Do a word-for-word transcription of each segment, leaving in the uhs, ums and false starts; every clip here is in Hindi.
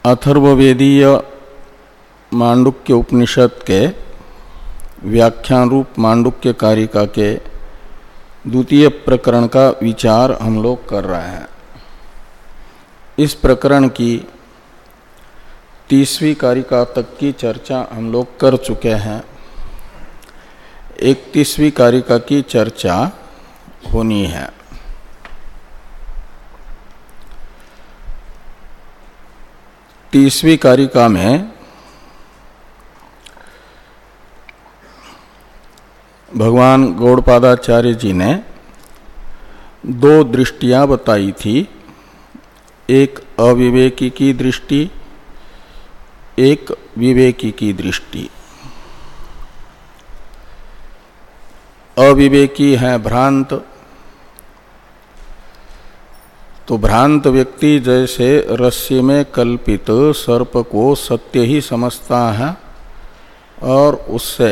अथर्ववेदीय मांडुक्य उपनिषद के व्याख्यान रूप मांडुक्य कारिका के द्वितीय प्रकरण का विचार हम लोग कर रहे हैं। इस प्रकरण की तीसवीं कारिका तक की चर्चा हम लोग कर चुके हैं। इकतीसवीं कारिका की चर्चा होनी है। तीसवीं कारिका में भगवान गौड़पादाचार्य जी ने दो दृष्टियां बताई थी। एक अविवेकी की दृष्टि, एक विवेकी की दृष्टि। अविवेकी है भ्रांत। तो भ्रांत व्यक्ति जैसे रस्सी में कल्पित सर्प को सत्य ही समझता है और उससे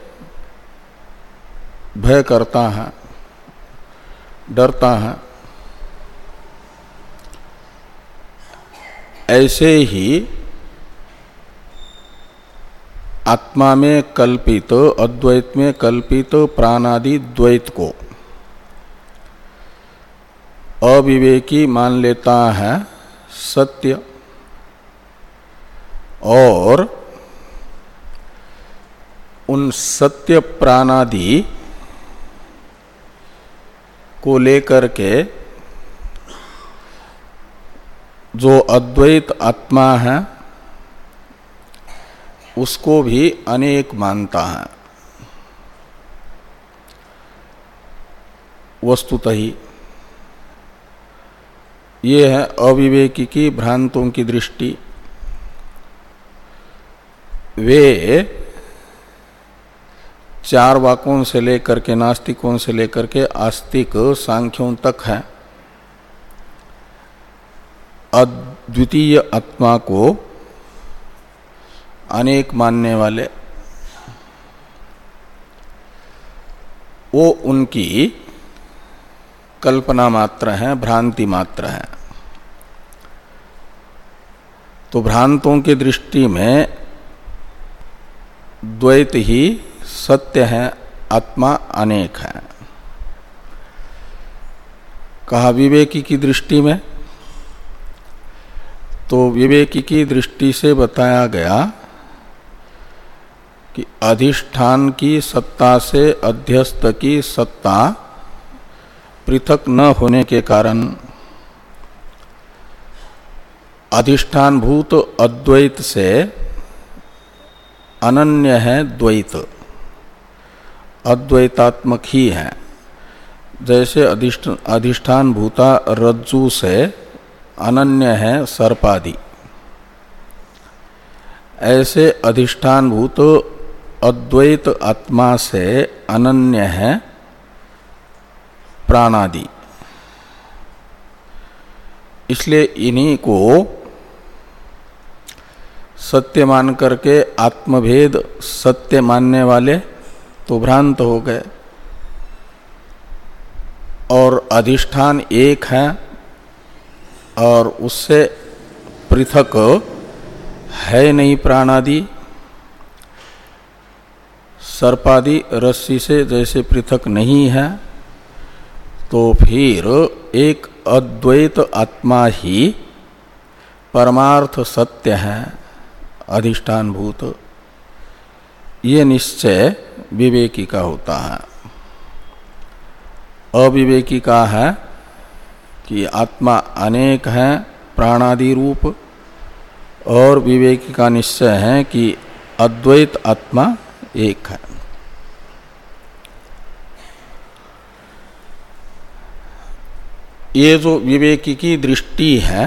भय करता है, डरता है, ऐसे ही आत्मा में कल्पित, अद्वैत में कल्पित प्राणादि द्वैत को अविवेकी मान लेता है सत्य और उन सत्य प्राणादि को लेकर के जो अद्वैत आत्मा है उसको भी अनेक मानता है। वस्तुतः ही ये है अविवेकी की भ्रांतों की दृष्टि। वे चार वाकों से लेकर के, नास्तिकों से लेकर के आस्तिक सांख्यों तक है, अद्वितीय आत्मा को अनेक मानने वाले। वो उनकी कल्पना मात्र है, भ्रांति मात्र है। तो भ्रांतों की दृष्टि में द्वैत ही सत्य है, आत्मा अनेक है। कहा विवेकी की दृष्टि में, तो विवेकी की दृष्टि से बताया गया कि अधिष्ठान की सत्ता से अध्यस्त की सत्ता पृथक न होने के कारण अधिष्ठान भूत अद्वैत से अनन्य है द्वैत, अद्वैतात्मक ही है। जैसे अधिष्ठान भूता रज्जु से अनन्य है सर्पादि, ऐसे अधिष्ठान भूत अद्वैत आत्मा से अनन्य है प्राणादि। इसलिए इन्हीं को सत्य मान करके आत्मभेद सत्य मानने वाले तो भ्रांत हो गए, और अधिष्ठान एक है और उससे पृथक है नहीं प्राणादि। सर्पादि रस्सी से जैसे पृथक नहीं है, तो फिर एक अद्वैत आत्मा ही परमार्थ सत्य है, अधिष्ठान भूत। ये निश्चय विवेकी का होता है। अविवेकी का है कि आत्मा अनेक है प्राणादि रूप, और विवेकी का निश्चय है कि अद्वैत आत्मा एक है। ये जो विवेकी की दृष्टि है,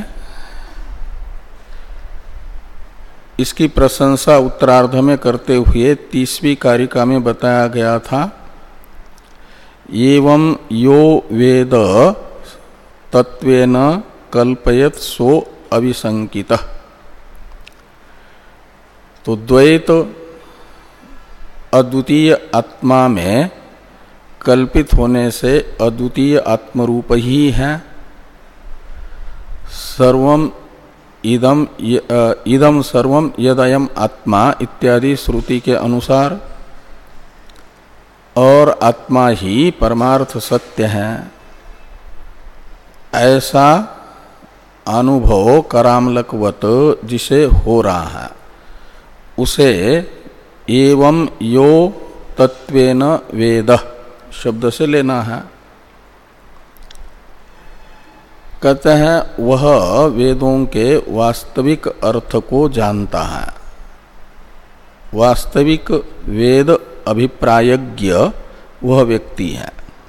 इसकी प्रशंसा उत्तरार्ध में करते हुए तीसवीं कारिका में बताया गया था। एवं यो वेद तत्वेन कल्पयत सो अविशंकितः। तो द्वैत अद्वितीय आत्मा में कल्पित होने से अद्वितीय आत्मरूप ही है। सर्वम इदम इदम सर्वम यदयम आत्मा इत्यादि श्रुति के अनुसार, और आत्मा ही परमार्थ सत्य है, ऐसा अनुभव करामलकवत जिसे हो रहा है उसे एवं यो तत्वेन वेद शब्द से लेना है। कहते हैं वह वेदों के वास्तविक अर्थ को जानता है। वास्तविक वेद अभिप्रायज्ञ वह व्यक्ति है।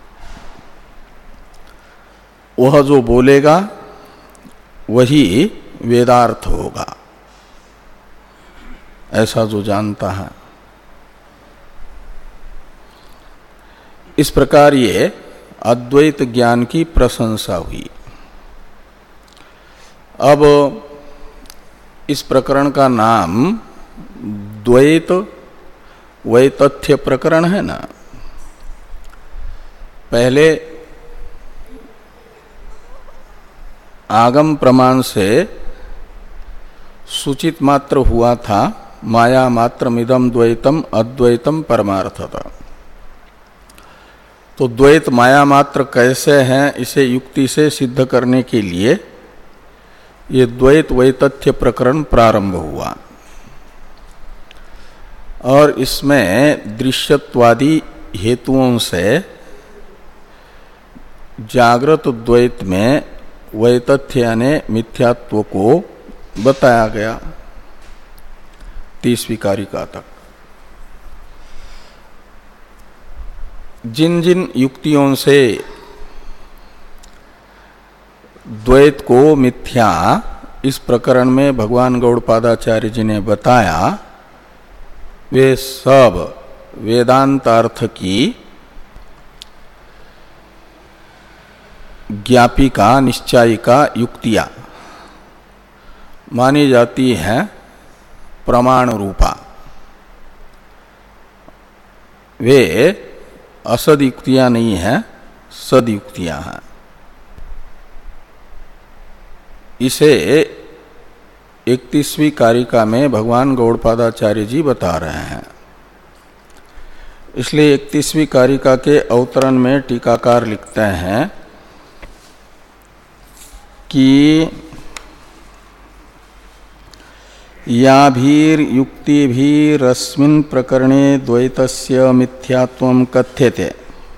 वह जो बोलेगा वही वेदार्थ होगा, ऐसा जो जानता है। इस प्रकार ये अद्वैत ज्ञान की प्रशंसा हुई। अब इस प्रकरण का नाम द्वैत वैतथ्य प्रकरण है ना। पहले आगम प्रमाण से सूचित मात्र हुआ था माया मात्र मिदम द्वैतम अद्वैतम परमार्थता। तो द्वैत माया मात्र कैसे हैं इसे युक्ति से सिद्ध करने के लिए ये द्वैत वैतथ्य प्रकरण प्रारंभ हुआ, और इसमें दृश्यत्वादी हेतुओं से जागृत द्वैत में वैतथ्य यानी मिथ्यात्व को बताया गया तीसवीं कारिका तक। जिन जिन युक्तियों से द्वैत को मिथ्या इस प्रकरण में भगवान गौड़पादाचार्य जी ने बताया, वे सब वेदांतार्थ की ज्ञापिका निश्चायिका युक्तियां मानी जाती हैं, प्रमाण रूपा। वे असद युक्तियां नहीं हैं, सद युक्तियां हैं। इसे इकतीसवीं कारिका में भगवान गौड़पादाचार्य जी बता रहे हैं। इसलिए इकतीसवीं कारिका के अवतरण में टीकाकार लिखते हैं कि याभीर युक्तिभीरस्मिन् प्रकरणे द्वैतस्य मिथ्यात्वं कथ्यते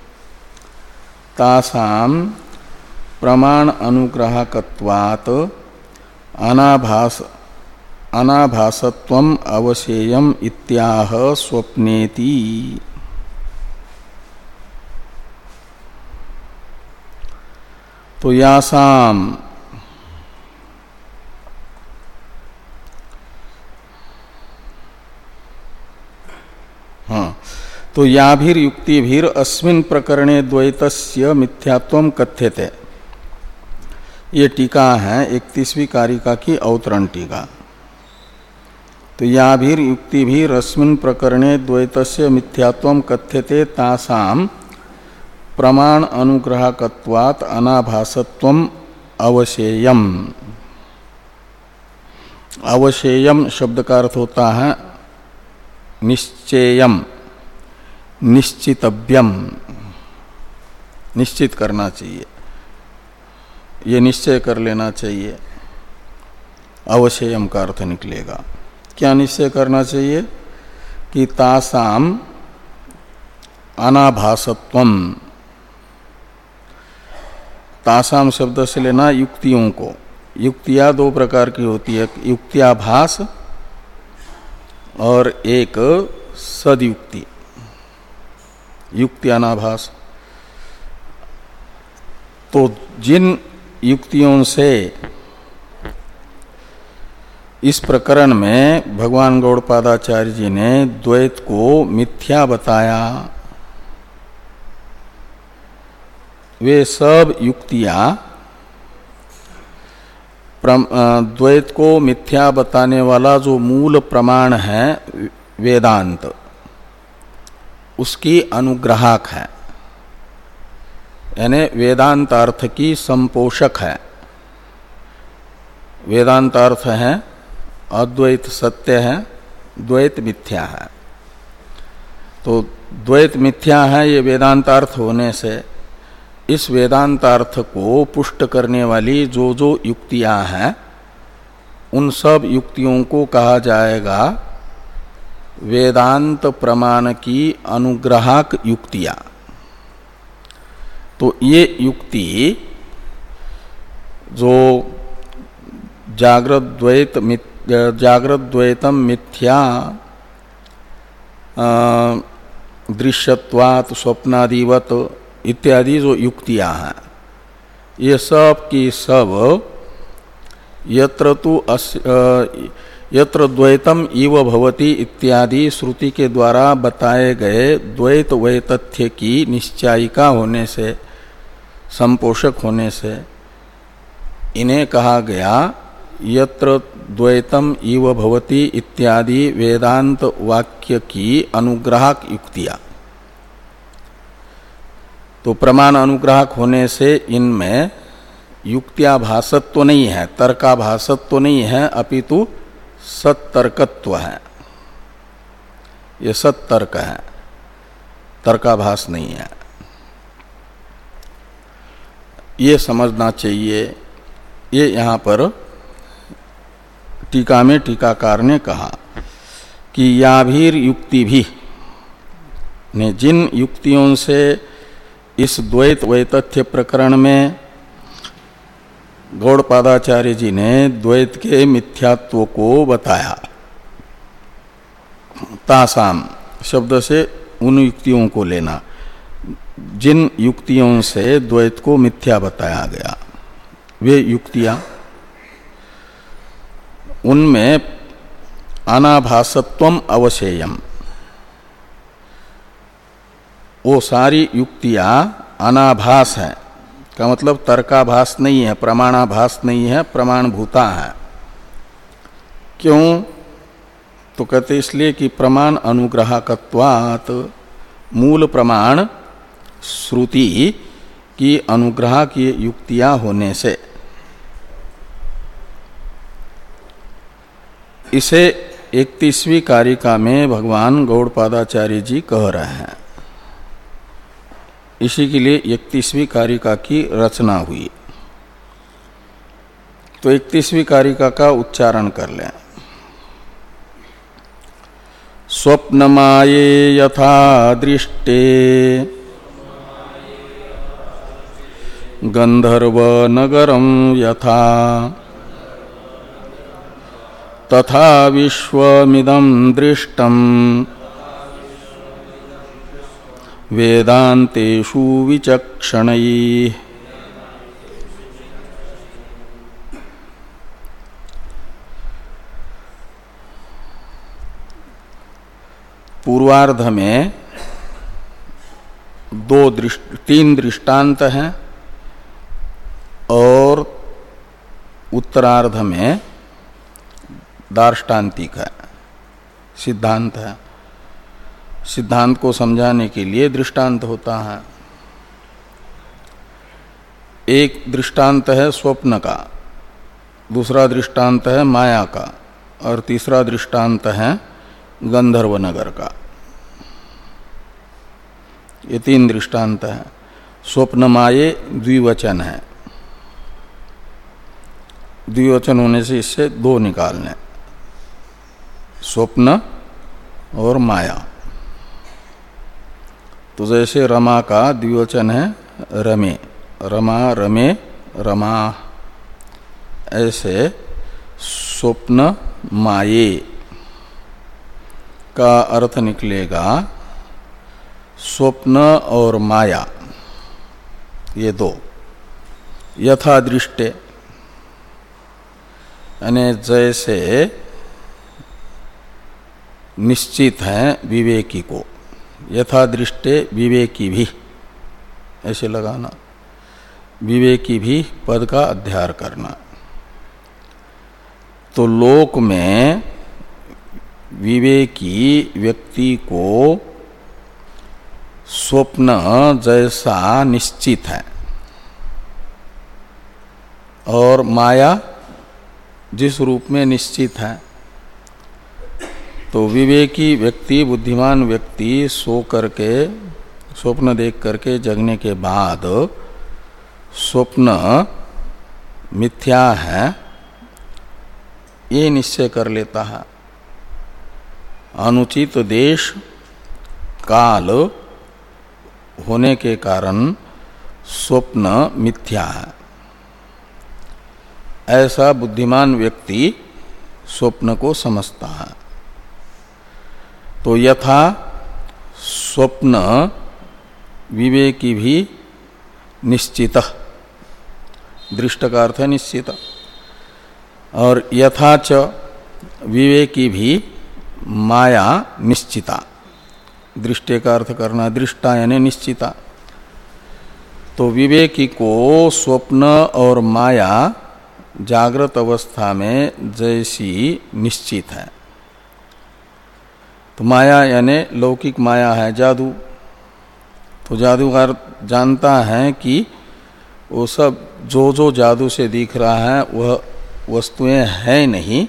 तासां प्रमाण अनुग्राहकत्वात् अनाभास अनाभासत्वम अवशेयम इत्याह स्वप्नेति। तो यासाम हाँ तो याभीर युक्तिभीर अस्मिन् प्रकरणे द्वैतस्य मिथ्यात्वम कथ्यते। ये टीका है इकतीसवीं कारिका की अवतरण टीका। तो याभीर युक्तिभीर अस्मिन् प्रकरणे द्वैतस्य मिथ्यात्वम कथ्यते तासाम प्रमाण अनुग्राहकत्वात् अनाभासत्वम अवशेयम। अवशेयम शब्द का अर्थ होता है निश्चेयम, निश्चितव्यम, निश्चित करना चाहिए, ये निश्चय कर लेना चाहिए। अवशेयम का अर्थ निकलेगा। क्या निश्चय करना चाहिए कि तासाम अनाभासत्वम। तासाम शब्द से लेना युक्तियों को। युक्तियां दो प्रकार की होती है, युक्त्याभास और एक सदयुक्ति, युक्त्यानाभास। तो जिन युक्तियों से इस प्रकरण में भगवान गौड़पादाचार्य जी ने द्वैत को मिथ्या बताया, वे सब युक्तियां द्वैत को मिथ्या बताने वाला जो मूल प्रमाण है वेदांत, उसकी अनुग्राहक है, यानी वेदांत अर्थ की संपोषक है। वेदांतार्थ है अद्वैत सत्य है, द्वैत मिथ्या है। तो द्वैत मिथ्या है ये वेदांतार्थ होने से इस वेदांतार्थ को पुष्ट करने वाली जो जो युक्तियां हैं उन सब युक्तियों को कहा जाएगा वेदांत प्रमाण की अनुग्राहक युक्तियां। तो ये युक्ति जो जागृत द्वैत जागृत द्वैतम मिथ्या दृश्यत्वात् स्वप्नादिवत इत्यादि जो युक्तियां हैं ये सब की सब यत्र तु यत्र द्वैतम इव भवति इत्यादि श्रुति के द्वारा बताए गए द्वैत वैतथ्य की निश्चायिका होने से, संपोषक होने से इन्हें कहा गया यत्र द्वैतम इव भवति इत्यादि वेदांत वाक्य की अनुग्राहक युक्तियां। तो प्रमाण अनुग्राहक होने से इनमें युक्त्याभासत्व तो नहीं है, तर्काभासत्व तो नहीं है, अपितु सत्तर्कत्व है। ये सत्तर्क है, तर्काभास नहीं है। ये समझना चाहिए। ये यहाँ पर टीका में टीकाकार ने कहा कि याभीर युक्ति भी ने जिन युक्तियों से इस द्वैत वैतथ्य प्रकरण में गौड़पादाचार्य जी ने द्वैत के मिथ्यात्व को बताया, तासाम शब्द से उन युक्तियों को लेना जिन युक्तियों से द्वैत को मिथ्या बताया गया, वे युक्तियां उनमें अनाभासत्वम अवशेयम, वो सारी युक्तियां अनाभास है का मतलब तर्काभास नहीं है, प्रमाणाभास नहीं है, प्रमाणभूता है। क्यों? तो कहते इसलिए कि प्रमाण अनुग्राहकत्वात्, मूल प्रमाण श्रुति की अनुग्रह की युक्तियां होने से। इसे इकतीसवीं कारिका में भगवान गौड़पादाचार्य जी कह रहे हैं। इसी के लिए इकतीसवीं कारिका की रचना हुई। तो इकतीसवीं कारिका का उच्चारण कर लें। स्वप्नमाये यथा दृष्टे गंधर्व नगरम यथा तथा विश्वमिदं दृष्टं वेदांतेषु विचक्षणैः। पूर्वार्ध में दो दृष्ट तीन दृष्टांत हैं और उत्तरार्ध में दार्ष्टान्तिक है, सिद्धांत है। सिद्धांत को समझाने के लिए दृष्टांत होता है। एक दृष्टांत है स्वप्न का, दूसरा दृष्टांत है माया का और तीसरा दृष्टांत है गंधर्व नगर का। ये तीन दृष्टांत है। स्वप्न माये द्विवचन है, द्विवचन होने से इससे दो निकालने, स्वप्न और माया। तो जैसे रमा का द्विवचन है रमे, रमा रमे रमा, ऐसे स्वप्न माये का अर्थ निकलेगा स्वप्न और माया, ये दो यथा दृष्टे, यानी जैसे निश्चित है विवेकी को, यथा दृष्टे विवेकी भी, ऐसे लगाना, विवेकी भी पद का अध्यार करना। तो लोक में विवेकी व्यक्ति को स्वप्न जैसा निश्चित है और माया जिस रूप में निश्चित है। तो विवेकी व्यक्ति, बुद्धिमान व्यक्ति सो करके, स्वप्न देख करके जगने के बाद स्वप्न मिथ्या है ये निश्चय कर लेता है। अनुचित देश काल होने के कारण स्वप्न मिथ्या है, ऐसा बुद्धिमान व्यक्ति स्वप्न को समझता है। तो यथा स्वप्न विवेकी भी निश्चित, दृष्ट का अर्थ है निश्चित, और यथाच विवेकी भी माया निश्चिता, दृष्टि का अर्थ करना दृष्टा यानी निश्चिता। तो विवेकी को स्वप्न और माया जागृत अवस्था में जैसी निश्चित है। तो माया यानी लौकिक माया है, जादू। तो जादूगर जानता है कि वो सब जो जो जादू से दिख रहा है वह वस्तुएं हैं नहीं,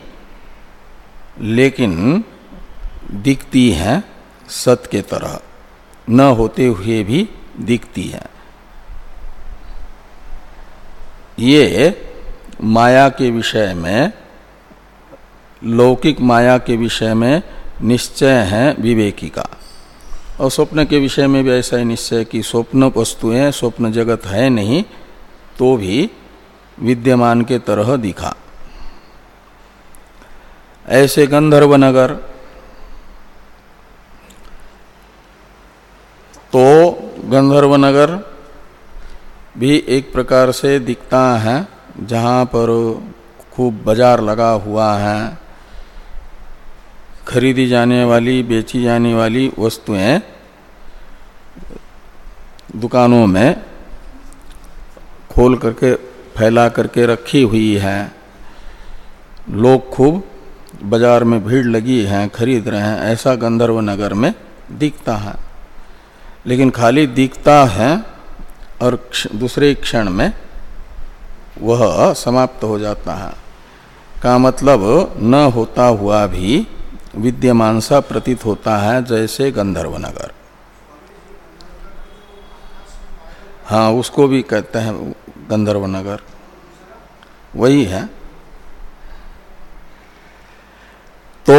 लेकिन दिखती हैं सत के तरह, न होते हुए भी दिखती है। ये माया के विषय में, लौकिक माया के विषय में निश्चय है विवेकी का। और स्वप्न के विषय में भी ऐसा ही निश्चय कि स्वप्न वस्तुएं, स्वप्न जगत है नहीं तो भी विद्यमान के तरह दिखा। ऐसे गंधर्व नगर, तो गंधर्व नगर भी एक प्रकार से दिखता है, जहाँ पर खूब बाजार लगा हुआ है, खरीदी जाने वाली, बेची जाने वाली वस्तुएं दुकानों में खोल करके फैला करके रखी हुई है, लोग खूब बाजार में भीड़ लगी है, खरीद रहे हैं, ऐसा गंधर्व नगर में दिखता है। लेकिन खाली दिखता है और दूसरे क्षण में वह समाप्त हो जाता है, का मतलब न होता हुआ भी विद्यमान सा प्रतीत होता है, जैसे गंधर्व नगर। हाँ, उसको भी कहते हैं गंधर्व नगर, वही है। तो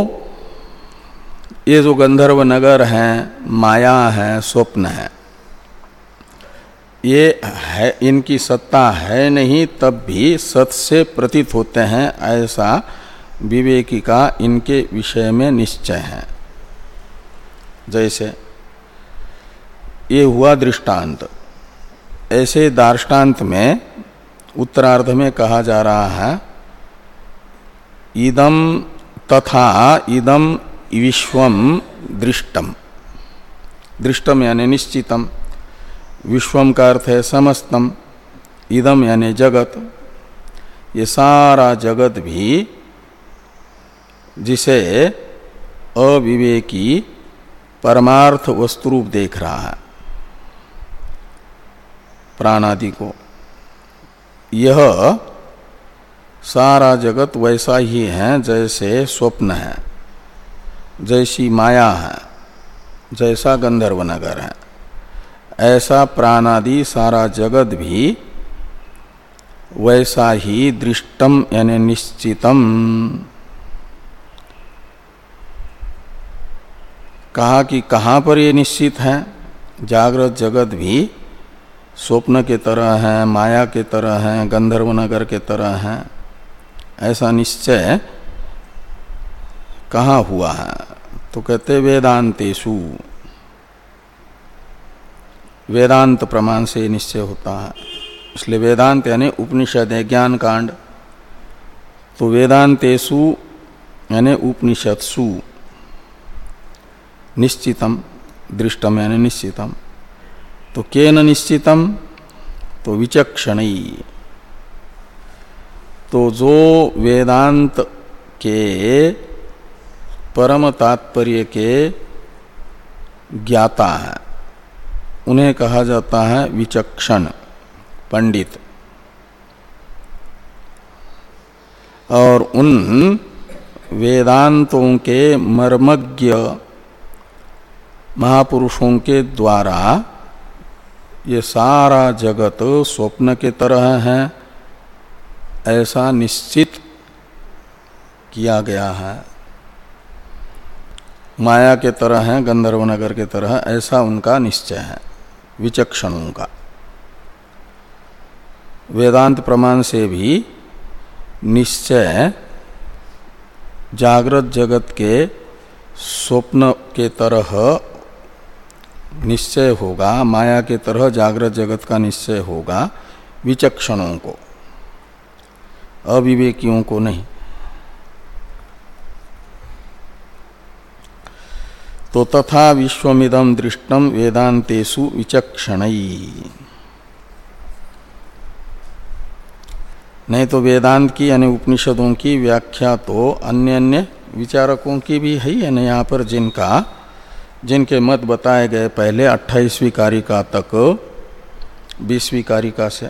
ये जो गंधर्व नगर हैं, माया है, स्वप्न है, ये है, इनकी सत्ता है नहीं, तब भी सत से प्रतीत होते हैं, ऐसा विवेकी का इनके विषय में निश्चय है। जैसे ये हुआ दृष्टांत, ऐसे दार्ष्टान्त में उत्तरार्ध में कहा जा रहा है, इदम तथा इदम विश्वम दृष्टम। दृष्टम यानी निश्चितम, विश्वम का अर्थ है समस्तम, इदम यानी जगत। ये सारा जगत भी जिसे अविवेकी परमार्थ वस्तुरूप देख रहा है, प्राणादि को, यह सारा जगत वैसा ही है जैसे स्वप्न है, जैसी माया है, जैसा गंधर्व नगर है, ऐसा प्राणादि सारा जगत भी वैसा ही दृष्टम यानी निश्चितम। कहा कि कहाँ पर ये निश्चित है? जागृत जगत भी स्वप्न के तरह है, माया के तरह है, गंधर्व नगर के तरह है, ऐसा निश्चय कहाँ हुआ है? तो कहते वेदांतेषु, वेदांत प्रमाण से निश्चय होता है। इसलिए वेदांत यानी उपनिषद है, ज्ञान कांड। तो वेदांतेषु यानी उपनिषत्सु निश्चितम, दृष्टम यानी निश्चितम। तो केन निश्चितम? तो विचक्षणई। तो जो वेदांत के परम तात्पर्य के ज्ञाता है, उन्हें कहा जाता है विचक्षण, पंडित। और उन वेदांतों के मर्मज्ञ महापुरुषों के द्वारा ये सारा जगत स्वप्न के तरह है ऐसा निश्चित किया गया है, माया के तरह है, गंधर्व नगर के तरह, ऐसा उनका निश्चय है विचक्षणों का। वेदांत प्रमाण से भी निश्चय जागृत जगत के स्वप्न के तरह निश्चय होगा, माया के तरह जागृत जगत का निश्चय होगा विचक्षणों को, अविवेकियों को नहीं। तो तथा विश्वमिदं दृष्टम वेदांतेषु विचक्षणई। नहीं तो वेदांत की यानी उपनिषदों की व्याख्या तो अन्य अन्य विचारकों की भी है ही ना यहाँ पर, जिनका जिनके मत बताए गए पहले अट्ठाईसवीं कारिका तक बीसवीं कारिका से,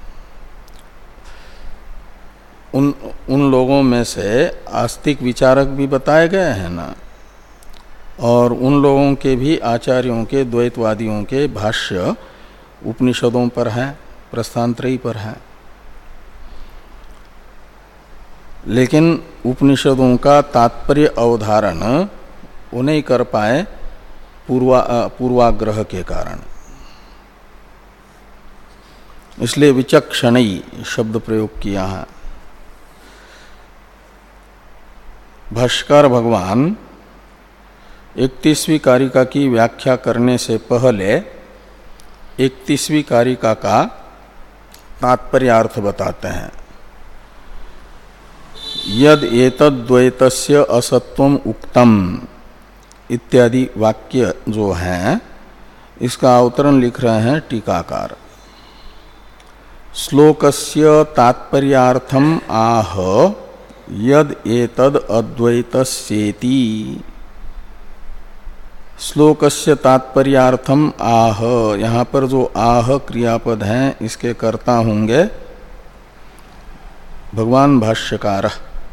उन उन लोगों में से आस्तिक विचारक भी बताए गए हैं ना, और उन लोगों के भी आचार्यों के द्वैतवादियों के भाष्य उपनिषदों पर हैं, प्रस्थानत्रयी पर हैं। लेकिन उपनिषदों का तात्पर्य अवधारण वो नहीं कर पाए पूर्वा पूर्वाग्रह के कारण, इसलिए विचक्षणई शब्द प्रयोग किया है। भाष्यकार भगवान इकतीसवीं कारिका की व्याख्या करने से पहले इकतीसवीं कारिका का तात्पर्यार्थ बताते हैं। यद एतद्द्वैतस्य असत्वम उक्तम इत्यादि वाक्य जो हैं, इसका अवतरण लिख रहे हैं टीकाकार। श्लोकस्य तात्पर्यार्थम आह यद एतद् अद्वैतस्येति। श्लोकस्य तात्पर्यार्थम आह, यहाँ पर जो आह क्रियापद हैं इसके कर्ता होंगे भगवान भाष्यकार।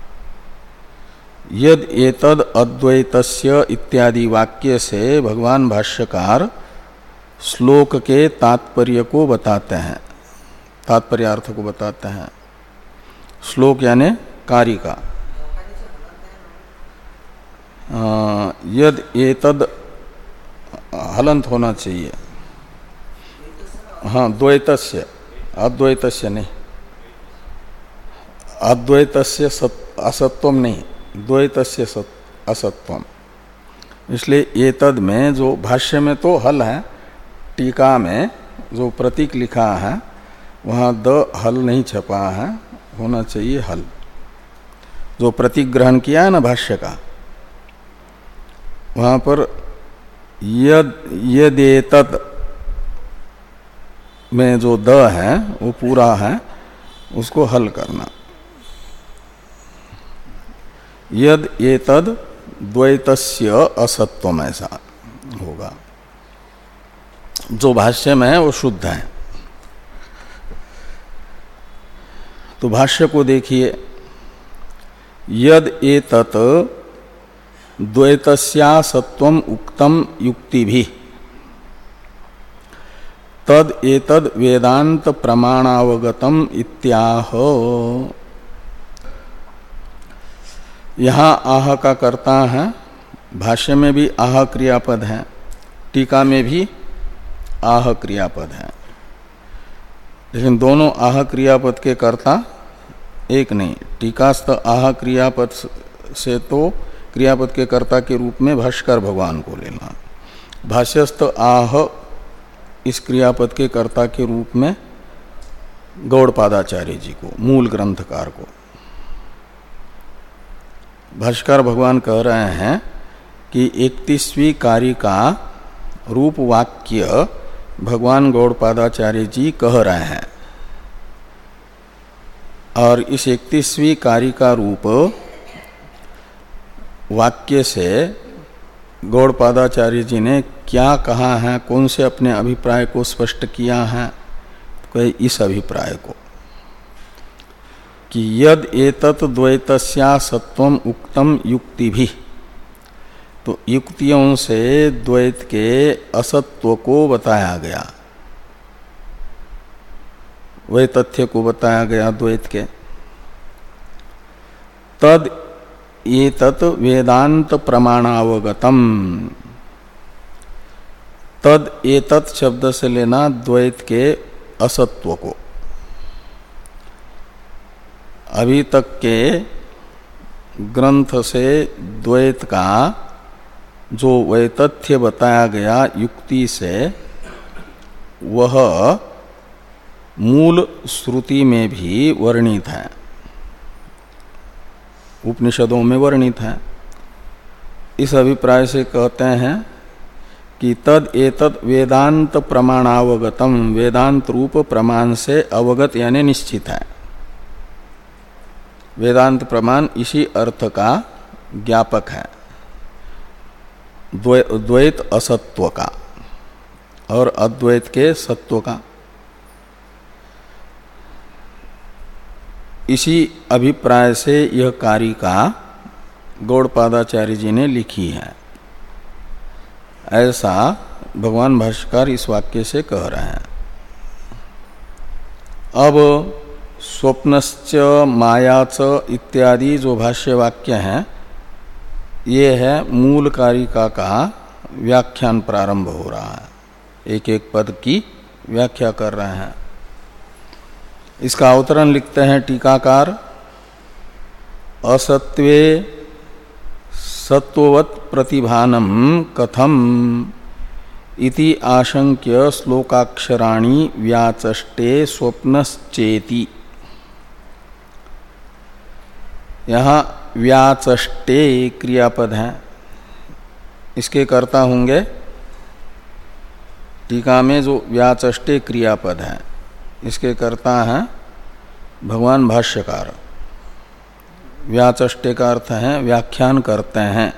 यद एतद् अद्वैतस्य इत्यादि वाक्य से भगवान भाष्यकार श्लोक के तात्पर्य को बताते हैं, तात्पर्यार्थ को बताते हैं। श्लोक यानी कारिका। यद एतद् हलंत होना चाहिए, हाँ द्वैतस्य, अद्वैतस्य नहीं, अद्वैतस्य असत्वम नहीं, द्वैतस्य असत्वम। इसलिए एतद में जो भाष्य में तो हल है, टीका में जो प्रतीक लिखा है वहाँ द हल नहीं छपा है, होना चाहिए हल। जो प्रतीक ग्रहण किया है ना भाष्य का, वहाँ पर यद यदेतद में जो द है वो पूरा है, उसको हल करना। यद एतद द्वैतस्य असत्वम, ऐसा होगा। जो भाष्य में है वो शुद्ध है। तो भाष्य को देखिए, यद एतत् द्वैतस्यासत्वम उक्तम युक्तिभिः तद एतद वेदांत प्रमाणावगतम इत्याह। यहाँ आह का कर्ता है, भाष्य में भी आह क्रियापद है, टीका में भी आह क्रियापद है, लेकिन दोनों आह क्रियापद के कर्ता एक नहीं। टीकास्थ आह क्रियापद से तो क्रियापद के कर्ता के रूप में भाष्यकार भगवान को लेना, भाष्यस्थ आह इस क्रियापद के कर्ता के रूप में गौड़पादाचार्य जी को, मूल ग्रंथकार को। भाष्यकार भगवान कह रहे हैं कि इकतीसवीं कारिका रूप वाक्य भगवान गौड़पादाचार्य जी कह रहे हैं, और इस इकतीसवीं कारिका रूप वाक्य से गौड़पादाचार्य जी ने क्या कहा है, कौन से अपने अभिप्राय को स्पष्ट किया है, तो इस अभिप्राय को। कि यद एतत् द्वैतस्या सत्वम उक्तम युक्ति भी, तो युक्तियों से द्वैत के असत्व को बताया गया, वही तथ्य को बताया गया द्वैत के। तद एतत् वेदांत प्रमाणावगतम, तद एतत् शब्द से लेना द्वैत के असत्व को। अभी तक के ग्रंथ से द्वैत का जो वैतथ्य बताया गया युक्ति से, वह मूल श्रुति में भी वर्णित है, उपनिषदों में वर्णित है। इस अभिप्राय से कहते हैं कि तद एतद वेदांत प्रमाणावगतम, वेदांत रूप प्रमाण से अवगत यानी निश्चित है। वेदांत प्रमाण इसी अर्थ का ज्ञापक है, द्वैत असत्व का और अद्वैत के सत्व का। इसी अभिप्राय से यह कारिका गौड़पादाचार्य जी ने लिखी है, ऐसा भगवान भाष्यकार इस वाक्य से कह रहे हैं। अब स्वप्नश्च मायाच इत्यादि जो भाष्य वाक्य हैं, ये है मूल कारिका का व्याख्यान प्रारंभ हो रहा है, एक एक पद की व्याख्या कर रहे हैं। इसका अवतरण लिखते हैं टीकाकार, असत्वे सत्ववत् प्रतिभानम कथम इति आशंक्य श्लोकाक्षराणि व्याचष्टे स्वप्नश्चेति। यहाँ व्याचष्टे क्रियापद है, इसके कर्ता होंगे, टीका में जो व्याचष्टे क्रियापद है इसके कर्ता हैं भगवान भाष्यकार। व्याचष्टे का अर्थ है व्याख्यान करते हैं।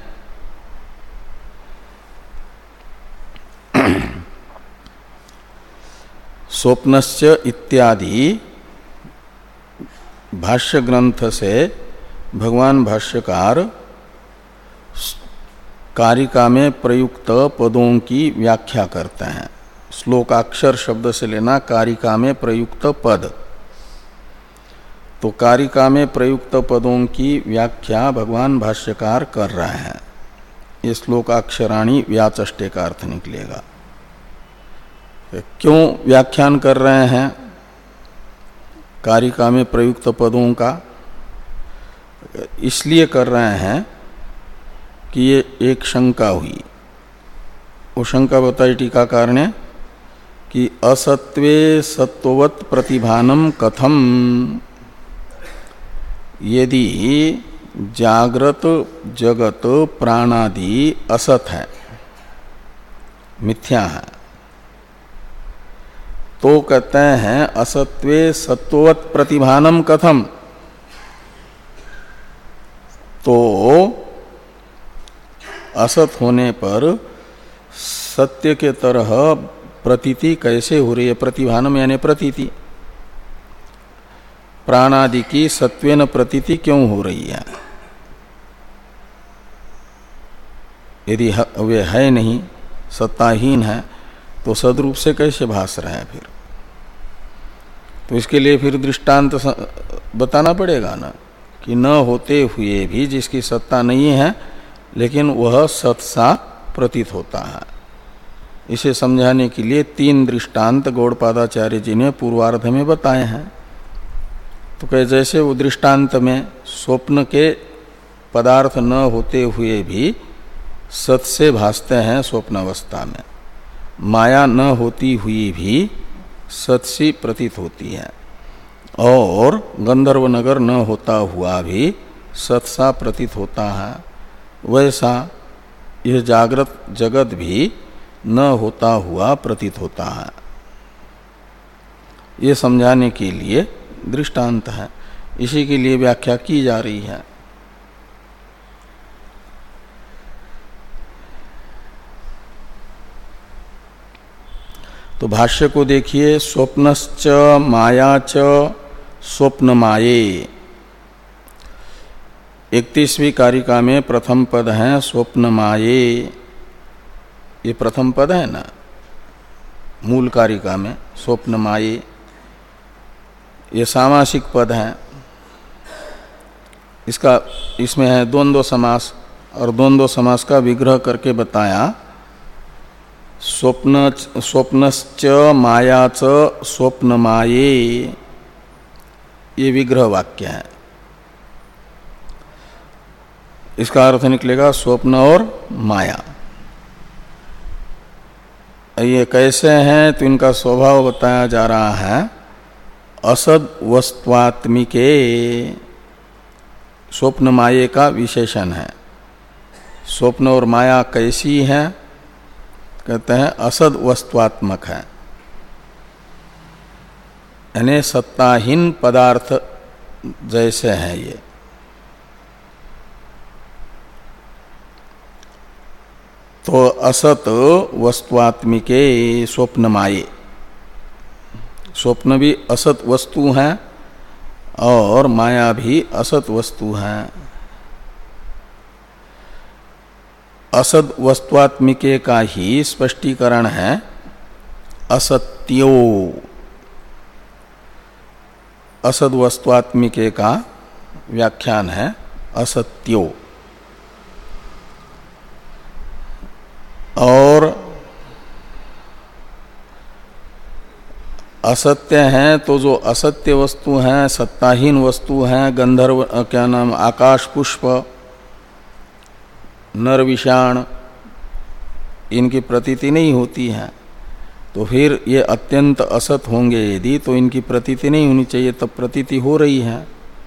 स्वप्नश्च इत्यादि भाष्य ग्रंथ से भगवान भाष्यकार कारिका में प्रयुक्त पदों की व्याख्या करते हैं। श्लोकाक्षर शब्द से लेना कारिका में प्रयुक्त पद, तो कारिका में प्रयुक्त पदों की व्याख्या भगवान भाष्यकार कर रहे हैं। ये श्लोकाक्षराणि व्याचष्टे का अर्थ निकलेगा। क्यों व्याख्यान कर रहे हैं कारिका में प्रयुक्त पदों का? इसलिए कर रहे हैं कि ये एक शंका हुई, वो शंका बताई टीकाकार ने कि असत्वे सत्ववत् प्रतिभानम कथम, यदि जागृत जगत प्राणादि असत है, मिथ्या है, तो कहते हैं असत्वे सत्ववत् प्रतिभानम कथम, तो असत होने पर सत्य के तरह प्रतीति कैसे हो रही है? प्रतिभानम यानी प्रतीति, प्राणादि की सत्वेन प्रतीति क्यों हो रही है? यदि वे है नहीं, सत्ताहीन है, तो सदरूप से कैसे भास रहे हैं फिर? तो इसके लिए फिर दृष्टांत बताना पड़ेगा ना, कि न होते हुए भी जिसकी सत्ता नहीं है लेकिन वह सत्सा प्रतीत होता है। इसे समझाने के लिए तीन दृष्टांत गौड़पादाचार्य जी ने पूर्वार्ध में बताए हैं। तो कहे जैसे वो दृष्टांत में स्वप्न के पदार्थ न होते हुए भी सत से भासते हैं स्वप्न अवस्था में, माया न होती हुई भी सत सी प्रतीत होती है, और गंधर्व नगर न होता हुआ भी सत सा प्रतीत होता है, वैसा यह जागृत जगत भी न होता हुआ प्रतीत होता है। ये समझाने के लिए दृष्टांत है, इसी के लिए व्याख्या की जा रही है। तो भाष्य को देखिए, स्वप्नश्च मायाच स्वप्न माये, इकतीसवीं कारिका में प्रथम पद है स्वप्न माये, ये प्रथम पद है ना मूल कारिका में, स्वप्न माये ये सामासिक पद है। इसका इसमें है द्वंद्व समास, और द्वंद्व समास का विग्रह करके बताया स्वप्न स्वप्नश्च मायाच स्वप्न माये, ये विग्रह वाक्य है। इसका अर्थ निकलेगा स्वप्न और माया। ये कैसे हैं तो इनका स्वभाव बताया जा रहा है। असद वस्त्वात्मिके स्वप्न माये का विशेषण है। स्वप्न और माया कैसी है, कहते हैं असद वस्त्वात्मक है, यानी सत्ताहीन पदार्थ जैसे हैं ये। तो असत वस्तुआत्मिके स्वप्न माये, स्वप्न भी असत वस्तु हैं और माया भी असत वस्तु हैं। असत वस्तुआत्मिके का ही स्पष्टीकरण है असत्यो, असद वस्तुआत्मिके का व्याख्यान है असत्यो। और असत्य हैं तो जो असत्य वस्तु हैं, सत्ताहीन वस्तु हैं, गंधर्व क्या नाम आकाश पुष्प, नर विषाण, इनकी प्रतीति नहीं होती है, तो फिर ये अत्यंत असत होंगे यदि, तो इनकी प्रतीति नहीं होनी चाहिए, तब प्रतीति हो रही है।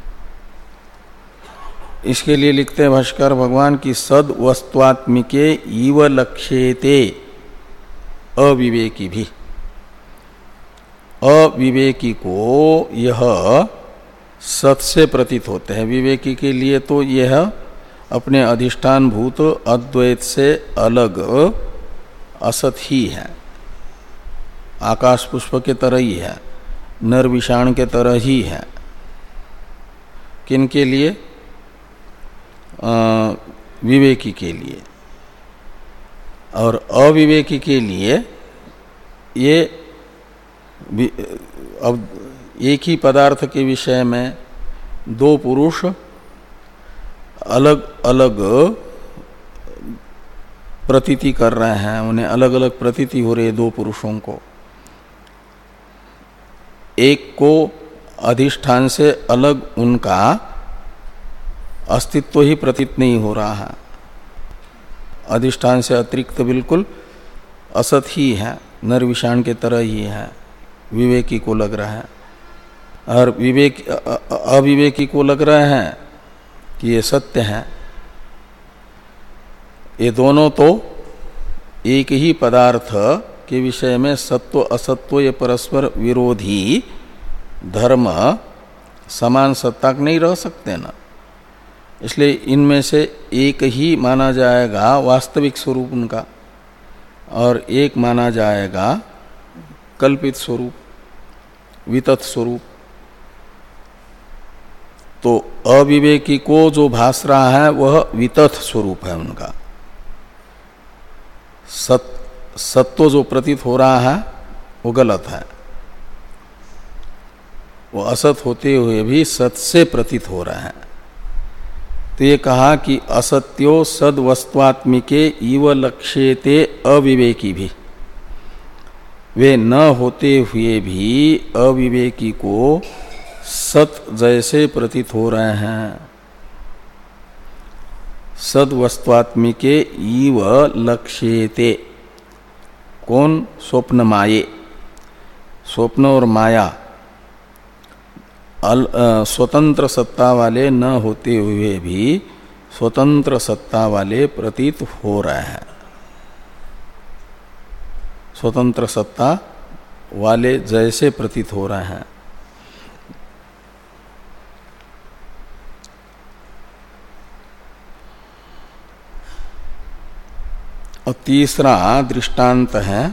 इसके लिए लिखते हैं भाष्कर भगवान की सद वस्तुआत्मिके इव लक्ष्येते अविवेकी भी। अविवेकी को यह सत से प्रतीत होते हैं। विवेकी के लिए तो यह अपने अधिष्ठान भूत अद्वैत से अलग असत ही है, आकाश पुष्प के तरह ही है, नर विषाण के तरह ही है। किन के लिए? आ, विवेकी के लिए। और अविवेकी के लिए ये अब एक ही पदार्थ के विषय में दो पुरुष अलग अलग प्रतीति कर रहे हैं, उन्हें अलग अलग प्रतीति हो रही है दो पुरुषों को। एक को अधिष्ठान से अलग उनका अस्तित्व ही प्रतीत नहीं हो रहा है, अधिष्ठान से अतिरिक्त बिल्कुल असत ही है, नर विषाण के तरह ही है, विवेकी को लग रहा है। और विवेक अविवेकी को लग रहे हैं कि ये सत्य है। ये दोनों तो एक ही पदार्थ के विषय में सत्व असत्व ये परस्पर विरोधी धर्म समान सत्ताक नहीं रह सकते ना। इसलिए इनमें से एक ही माना जाएगा वास्तविक स्वरूप उनका, और एक माना जाएगा कल्पित स्वरूप, वितत स्वरूप। तो अविवेकी को जो भास रहा है वह वितथ स्वरूप है उनका। सत सत्व जो प्रतीत हो रहा है वो गलत है, वो असत होते हुए भी सत से प्रतीत हो रहा है। तो ये कहा कि असत्यो सद वस्तुआत्मिके इव लक्ष्येते अविवेकी भी, वे न होते हुए भी अविवेकी को सत जैसे प्रतीत हो रहे हैं। सद वस्तुआत्मिके इव लक्ष्येते, कौन? स्वप्न माये। स्वप्न और माया अल, आ, स्वतंत्र सत्ता वाले न होते हुए भी स्वतंत्र सत्ता वाले प्रतीत हो रहे हैं, स्वतंत्र सत्ता वाले जैसे प्रतीत हो रहे हैं। और तीसरा दृष्टांत है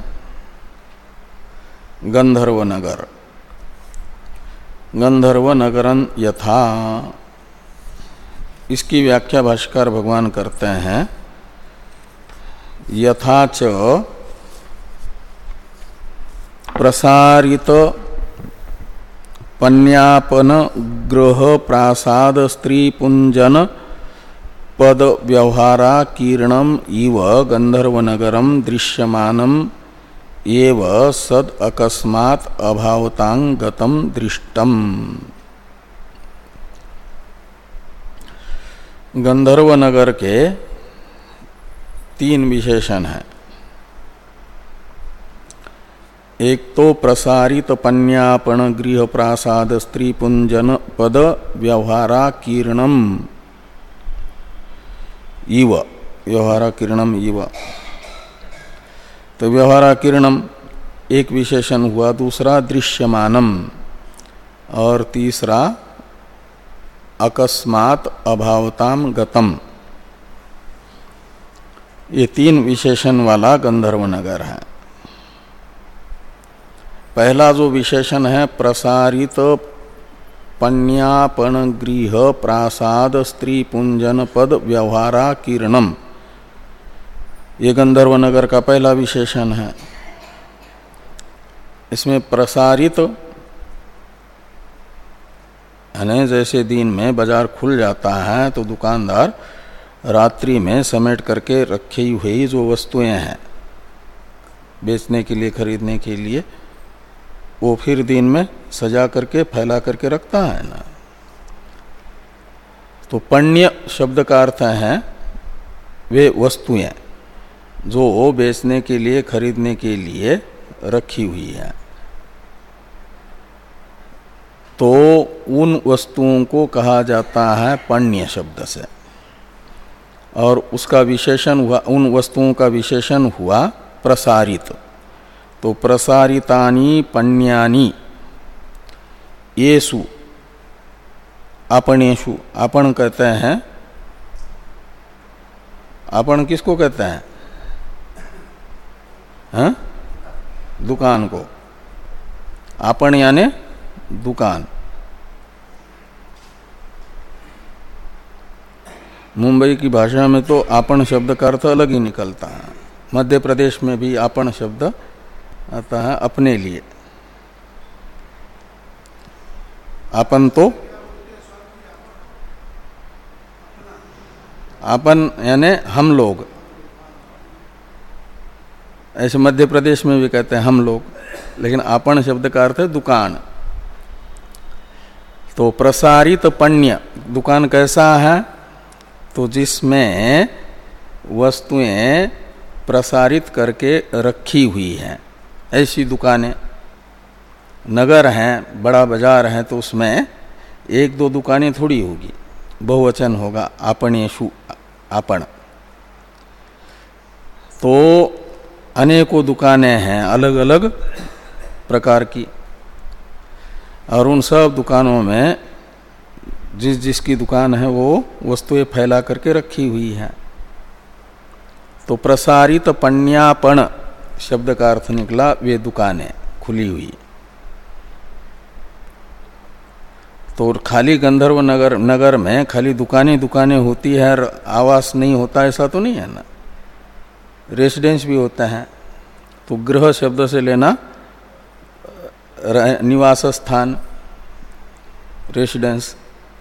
गंधर्व नगर। गंधर्व नगरन यथा, इसकी व्याख्या भाष्यकार भगवान करते हैं, यथाच प्रसारित पन्यापन ग्रह प्रासाद स्त्री पुंजन पद व्यवहारा कीर्णम इव गंधर्वनगरम दृश्यमानम एव सद अकस्मात् अभावतां गतम दृष्टम। गंधर्वनगर के तीन विशेषण हैं। एक तो प्रसारित पन्यापन गृह प्रासाद स्त्री पुंजन पद व्यवहारा कीर्णम इव, व्यवहारा कीर्णम इव, तो व्यवहारा कीर्णम एक विशेषण हुआ, दूसरा दृश्यमानम और तीसरा अकस्मात् अभावताम गतम। ये तीन विशेषण वाला गंधर्वनगर है। पहला जो विशेषण है प्रसारित पन्यापन गृह प्रासाद स्त्री पुंजन पद व्यवहारा कीर्णम, ये गंधर्वनगर का पहला विशेषण है। इसमें प्रसारित यानी जैसे दिन में बाजार खुल जाता है तो दुकानदार रात्रि में समेट करके रखी हुई जो वस्तुएं हैं बेचने के लिए खरीदने के लिए, वो फिर दिन में सजा करके फैला करके रखता है ना। तो पण्य शब्द का अर्थ है वे वस्तुएं जो वो बेचने के लिए खरीदने के लिए रखी हुई है, तो उन वस्तुओं को कहा जाता है पण्य शब्द से। और उसका विशेषण हुआ, उन वस्तुओं का विशेषण हुआ प्रसारित। तो प्रसारितानि पण्यानि येषु आपणेषु, आपण कहते हैं, आपण किसको कहते हैं? हाँ? दुकान को। आपण यानी दुकान। मुंबई की भाषा में तो आपण शब्द का अर्थ अलग ही निकलता है। मध्य प्रदेश में भी आपण शब्द आता है अपने लिए। अपन तो अपन यानी हम लोग, ऐसे मध्य प्रदेश में भी कहते हैं हम लोग, लेकिन आपण शब्द का अर्थ है दुकान। तो प्रसारित पण्य, दुकान कैसा है? तो जिसमें वस्तुएं प्रसारित करके रखी हुई हैं, ऐसी दुकानें। नगर हैं, बड़ा बाजार है, तो उसमें एक दो दुकानें थोड़ी होगी, बहुवचन होगा, आपणेषु, आपण। तो अनेकों दुकानें हैं अलग अलग प्रकार की, और उन सब दुकानों में जिस जिसकी दुकान है वो वस्तुएं फैला करके रखी हुई हैं। तो प्रसारित पण्यापण शब्द का अर्थ निकला वे दुकानें खुली हुई। तो खाली गंधर्व नगर नगर में खाली दुकानें दुकानें होती है और आवास नहीं होता, ऐसा तो नहीं है ना। रेसिडेंस भी होता है। तो गृह शब्द से लेना निवास स्थान, रेसिडेंस,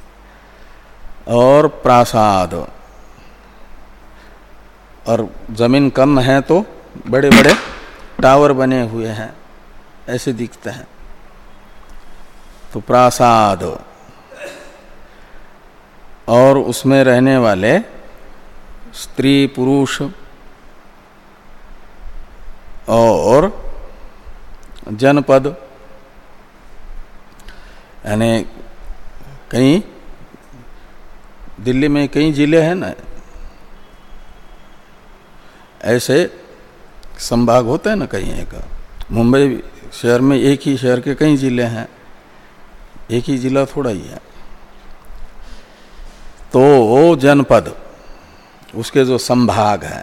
और प्रासाद, और जमीन कम है तो बड़े बड़े टावर बने हुए हैं, ऐसे दिखते हैं। तो प्रासाद, और उसमें रहने वाले स्त्री पुरुष और जनपद, यानी कहीं दिल्ली में कई जिले हैं ना, ऐसे संभाग होते हैं ना कहीं। एक मुंबई शहर में एक ही शहर के कई जिले हैं, एक ही जिला थोड़ा ही है। तो जनपद, उसके जो संभाग हैं,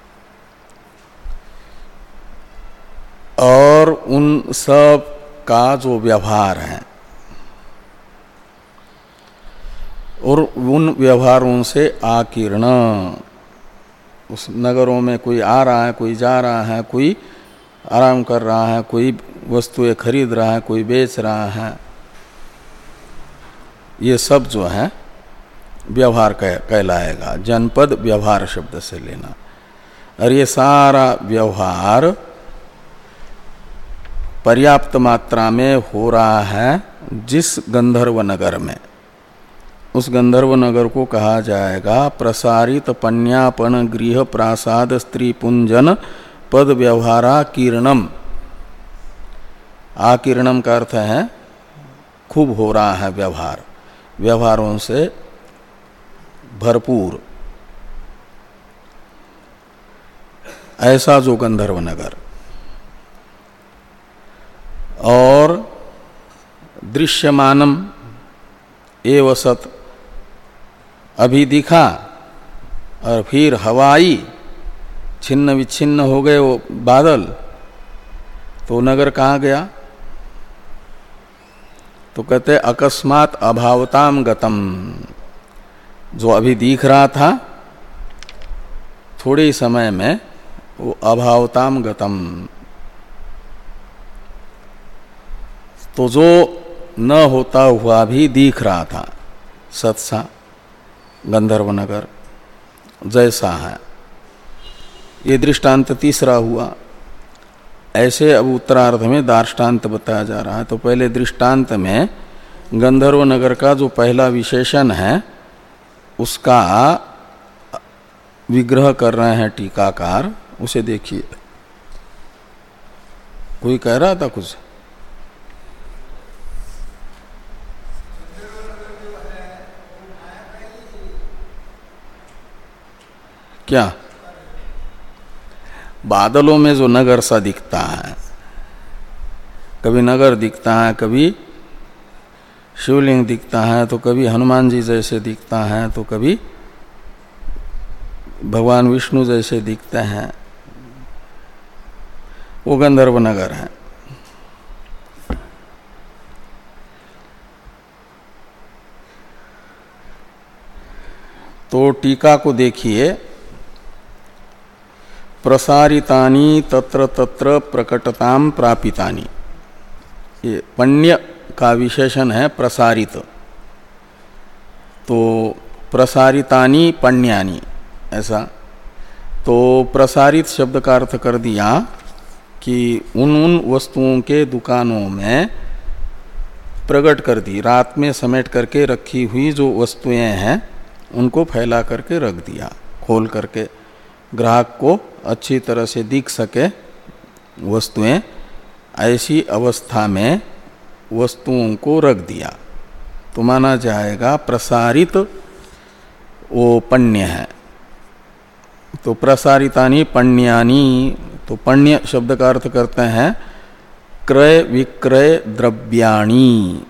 और उन सब का जो व्यवहार है और उन व्यवहारों से आकीर्ण, उस नगरों में कोई आ रहा है, कोई जा रहा है, कोई आराम कर रहा है, कोई वस्तुएं खरीद रहा है, कोई बेच रहा है, ये सब जो है व्यवहार कहलाएगा। जनपद व्यवहार शब्द से लेना। और ये सारा व्यवहार पर्याप्त मात्रा में हो रहा है जिस गंधर्व नगर में, उस गंधर्व नगर को कहा जाएगा प्रसारित पन्यापन गृह प्रासाद स्त्री पुंजन पद व्यवहारा कीर्णम। आकीर्णम का अर्थ है खूब हो रहा है व्यवहार, व्यवहारों से भरपूर, ऐसा जो गंधर्व नगर। और दृश्यमानम एव सत, अभी दिखा और फिर हवाई छिन्न विच्छिन्न हो गए वो बादल, तो नगर कहाँ गया? तो कहते अकस्मात अभावताम गतम, जो अभी दिख रहा था थोड़े ही समय में वो अभावताम गतम, तो जो न होता हुआ भी दिख रहा था सत्सा गंधर्व नगर जैसा है। ये दृष्टांत तीसरा हुआ। ऐसे अब उत्तरार्ध में दार्ष्टान्त बताया जा रहा है। तो पहले दृष्टांत में गंधर्व नगर का जो पहला विशेषण है उसका विग्रह कर रहे हैं टीकाकार, उसे देखिए। कोई कह रहा था कुछ? क्या? बादलों में जो नगर सा दिखता है, कभी नगर दिखता है, कभी शिवलिंग दिखता है, तो कभी हनुमान जी जैसे दिखता है, तो कभी भगवान विष्णु जैसे दिखते हैं, वो गंधर्व नगर है। तो टीका को देखिए। प्रसारितानि तत्र तत्र प्रकटताम प्रापितानि, ये पण्य का विशेषण है प्रसारित। तो प्रसारितानि पण्यानि, ऐसा। तो प्रसारित शब्द का अर्थ कर दिया कि उन उन वस्तुओं के दुकानों में प्रकट कर दी, रात में समेट करके रखी हुई जो वस्तुएं हैं उनको फैला करके रख दिया, खोल करके, ग्राहक को अच्छी तरह से दिख सके वस्तुएं, ऐसी अवस्था में वस्तुओं को रख दिया, तो माना जाएगा प्रसारित वो पण्य है। तो प्रसारितानि पण्यानि, तो पण्य शब्द का अर्थ करते हैं क्रय विक्रय द्रव्याणि।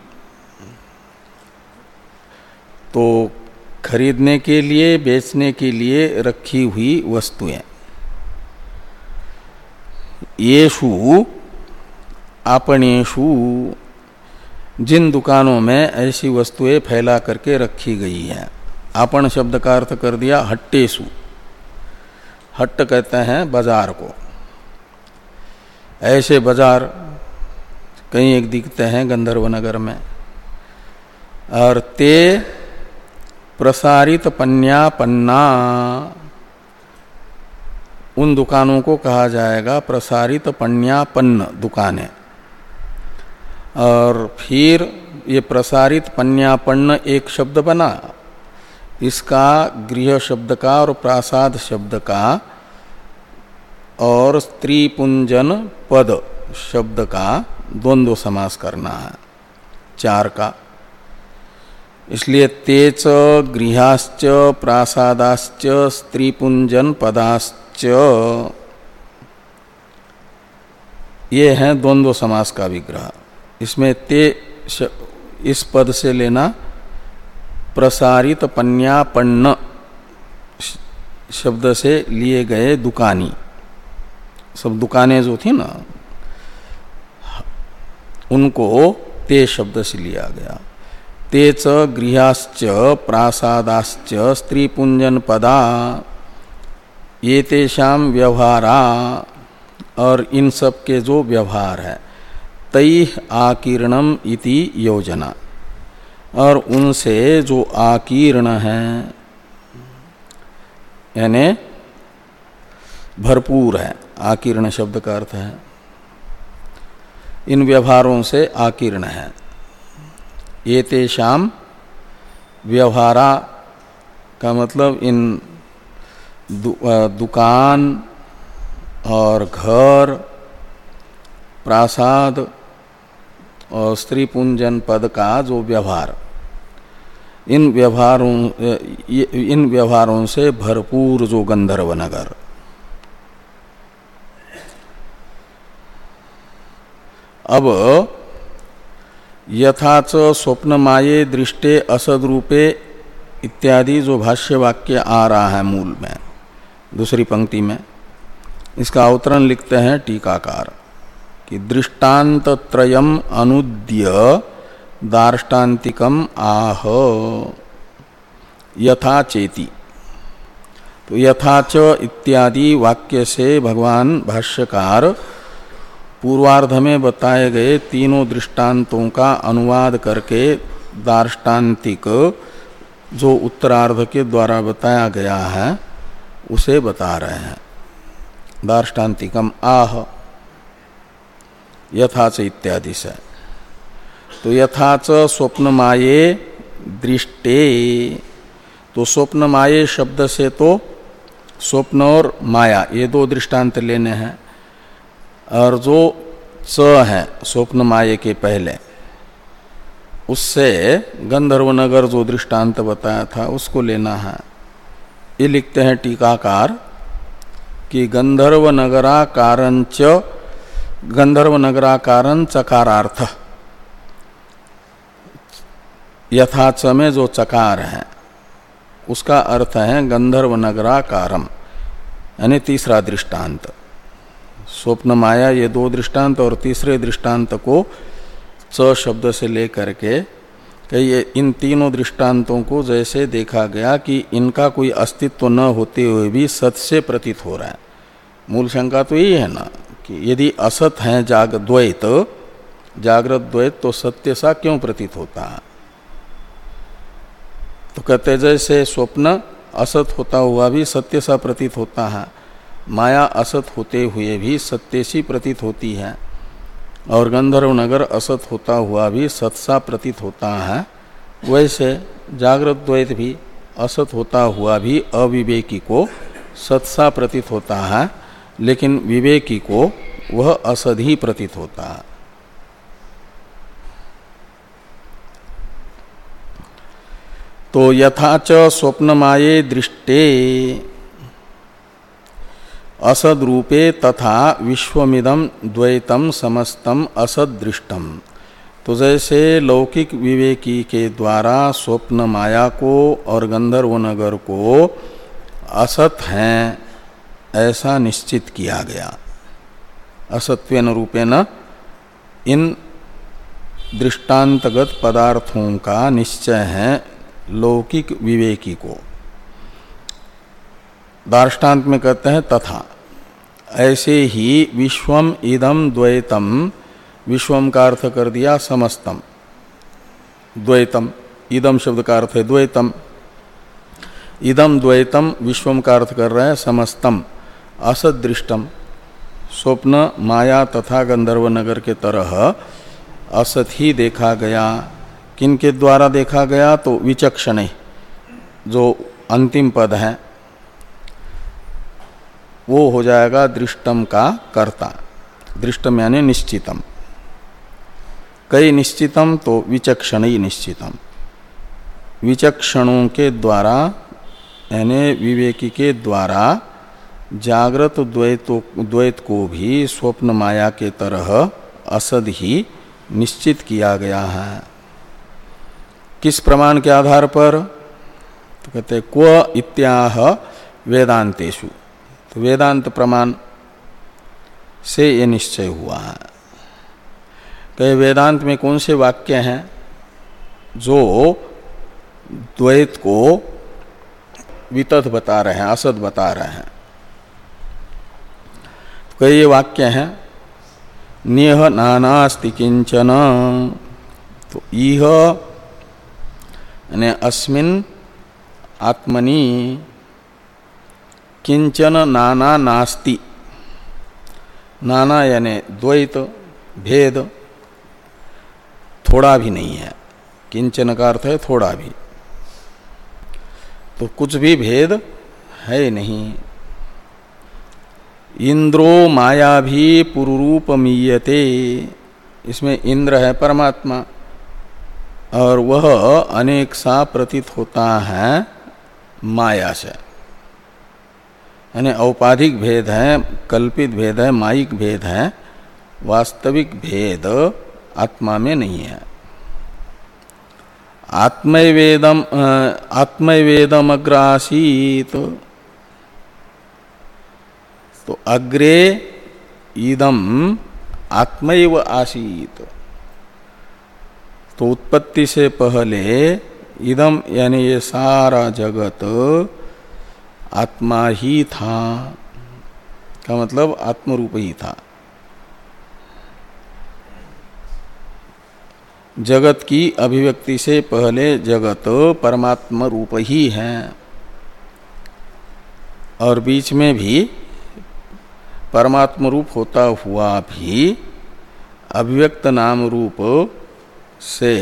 तो खरीदने के लिए, बेचने के लिए रखी हुई वस्तुएं। येषु आपणेषु, जिन दुकानों में ऐसी वस्तुएं फैला करके रखी गई हैं। आपण शब्द का अर्थ कर दिया हट्टेषु, हट्ट कहते हैं बाजार को। ऐसे बाजार कई एक दिखते हैं गंधर्व नगर में। और ते प्रसारित पन्या पन्ना, उन दुकानों को कहा जाएगा प्रसारित पन्या पन्न दुकानें। और फिर ये प्रसारित पन्यापन्न एक शब्द बना, इसका गृह शब्द का और प्रासाद शब्द का और स्त्री पुंजन पद शब्द का द्वंद्व समास करना है, चार का। इसलिए तेच गृहाश्च प्रासादाश्च स्त्रीपुंजन पदाश्च, ये है द्वंद्व समास का विग्रह। इसमें ते इस पद से लेना प्रसारित पन्यापन्न शब्द से लिए गए दुकानी, सब दुकानें जो थी ना उनको ते शब्द से लिया गया। तेच गृहाश्च प्रासादाश्च स्त्रीपुंजन पदा ये तेषाम व्यवहारा, और इन सब के जो व्यवहार है, तई आकीर्णम इति योजना, और उनसे जो आकीर्ण है यानी भरपूर है, आकीर्ण शब्द का अर्थ है इन व्यवहारों से आकीर्ण है। ये तेषाम व्यवहारा का मतलब इन दु, दुकान और घर, प्रासाद और स्त्री पुंजन पद का जो व्यवहार, इन व्यवहारों इन व्यवहारों से भरपूर जो गंधर्व नगर। अब यथाच स्वप्न माये दृष्टे असद रूपे इत्यादि जो भाष्य वाक्य आ रहा है मूल में दूसरी पंक्ति में, इसका अवतरण लिखते हैं टीकाकार कि दृष्टांत त्रयम अनुद्य दार्ष्टान्तिकम आह यथा चेति। तो यथाच इत्यादि वाक्य से भगवान भाष्यकार पूर्वार्ध में बताए गए तीनों दृष्टांतों का अनुवाद करके दार्ष्टान्तिक जो उत्तरार्ध के द्वारा बताया गया है उसे बता रहे हैं। दार्ष्टान्तिकम आह यथाच इत्यादि से। तो यथाच स्वप्न माये दृष्टे, तो स्वप्न माये शब्द से तो स्वप्न और माया ये दो दृष्टांत लेने हैं, और जो च है स्वप्न माये के पहले उससे गंधर्व नगर जो दृष्टांत बताया था उसको लेना है। ये लिखते हैं टीकाकार कि गंधर्व नगराकारं च गंधर्व नगराकारं चकारार्थ, यथाच में जो चकार है उसका अर्थ है गंधर्व नगराकारम, यानी तीसरा दृष्टांत। स्वप्न माया ये दो दृष्टांत और तीसरे दृष्टांत को च शब्द से लेकर के कि इन तीनों दृष्टांतों को जैसे देखा गया कि इनका कोई अस्तित्व न होते हुए भी सत से प्रतीत हो रहा है। मूल शंका तो यही है ना कि यदि असत है जाग द्वैत जागृत द्वैत तो सत्य सा क्यों प्रतीत होता है। तो कहते जैसे स्वप्न असत होता हुआ भी सत्य सा प्रतीत होता है, माया असत होते हुए भी सत्य सी प्रतीत होती है, और गंधर्व नगर असत होता हुआ भी सत्सा प्रतीत होता है, वैसे जागृत द्वैत भी असत होता हुआ भी अविवेकी को सत्सा प्रतीत होता है, लेकिन विवेकी को वह असद ही प्रतीत होता है। तो यथाच स्वप्न माये दृष्टे असद रूपे तथा विश्वमिदं द्वैतम समस्तम असद दृष्टम। तो जैसे लौकिक विवेकी के द्वारा स्वप्न माया को और गंधर्व नगर को असत हैं ऐसा निश्चित किया गया, असत्वेन रूपेण इन दृष्टांतगत पदार्थों का निश्चय है लौकिक विवेकी को। दार्ष्टान्त में कहते हैं तथा, ऐसे ही विश्वम इदम द्वैतम, विश्वम का अर्थ कर दिया समस्तम, द्वैतम इदम शब्द का अर्थ है द्वैतम, इदम द्वैतम विश्वम का अर्थ कर रहे हैं समस्तम असद दृष्टम, स्वप्न माया तथा गंधर्व नगर के तरह असत ही देखा गया। किनके द्वारा देखा गया? तो विचक्षणे जो अंतिम पद है वो हो जाएगा दृष्टम का कर्ता। दृष्टम यानी निश्चितम, कई निश्चितम तो विचक्षण ही निश्चितम, विचक्षणों के द्वारा यानी विवेकी के द्वारा जागृत द्वैतों द्वैत को भी स्वप्न माया के तरह असद ही निश्चित किया गया है। किस प्रमाण के आधार पर? तो कहते हैं क्व इत्याह वेदांतेषु, तो वेदांत प्रमाण से ये निश्चय हुआ है। कहे वेदांत में कौन से वाक्य हैं? जो द्वैत को वितथ बता रहे हैं, असत बता रहे हैं। तो कई वाक्य हैं, नेह नानास्ति किंचन, तो इह यानी अस्मिन् आत्मनि किंचन नाना नास्ति, नाना यानी द्वैत भेद थोड़ा भी नहीं है, किंचन का अर्थ है थोड़ा भी, तो कुछ भी भेद है नहीं। इंद्रो माया भी पुरुरूपमीयते, इसमें इंद्र है परमात्मा और वह अनेक सा प्रतीत होता है माया से, यानी औपाधिक भेद है, कल्पित भेद है, मायिक भेद है, वास्तविक भेद आत्मा में नहीं है। आत्मैवेदम आत्मैवेदम अग्र आसीत, तो अग्रे इदम आत्मैव आसीत, तो उत्पत्ति से पहले इदम यानी ये सारा जगत आत्मा ही था, का मतलब आत्मरूप ही था। जगत की अभिव्यक्ति से पहले जगत परमात्मा रूप ही है, और बीच में भी परमात्मा रूप होता हुआ भी अभिव्यक्त नाम रूप से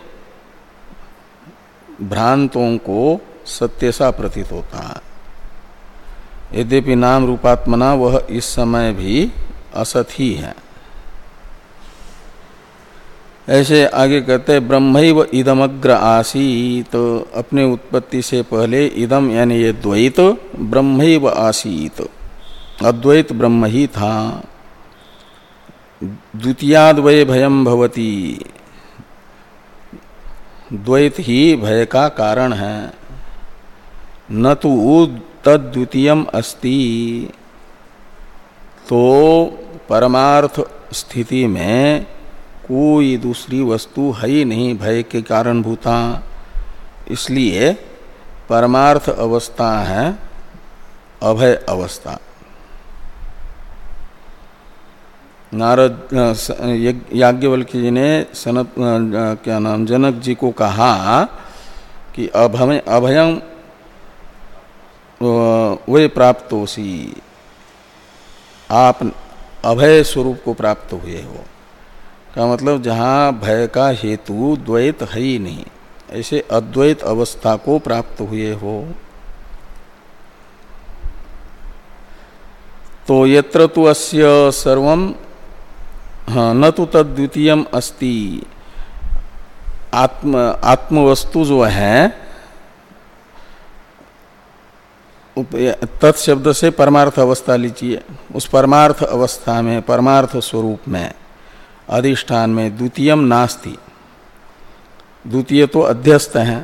भ्रांतों को सत्य सा प्रतीत होता है। यद्यपि नाम रूपात्मना वह इस समय भी असत ही है। ऐसे आगे कहते ब्रह्मैव इदमग्र आसीत, तो अपने उत्पत्ति से पहले इदम यानी ये द्वैत ब्रह्मैव आसीत, अद्वैत ब्रह्म ही था। द्वितीयाद्वय भयम भवति, द्वैत ही भय का कारण है। न तो तद्वितीयम अस्ति, तो परमार्थ स्थिति में कोई दूसरी वस्तु है ही नहीं भय के कारण भूता, इसलिए परमार्थ अवस्था है अभय अवस्था। नारद याज्ञवल्क्य जी ने सनत क्या नाम जनक जी को कहा कि अभय अभयं वे प्राप्तोसी, आप अभय स्वरूप को प्राप्त हुए हो, का मतलब जहाँ भय का हेतु द्वैत है ही नहीं, ऐसे अद्वैत अवस्था को प्राप्त हुए हो। तो यत्र तु अस्य सर्वम हाँ, न तो तद्वितीयम अस्ति, आत्म आत्मवस्तु जो है तत्शब्द से परमार्थ अवस्था लीजिए, उस परमार्थ अवस्था में परमार्थ स्वरूप में अधिष्ठान में द्वितीयम नास्ति, द्वितीय तो अध्यस्त है,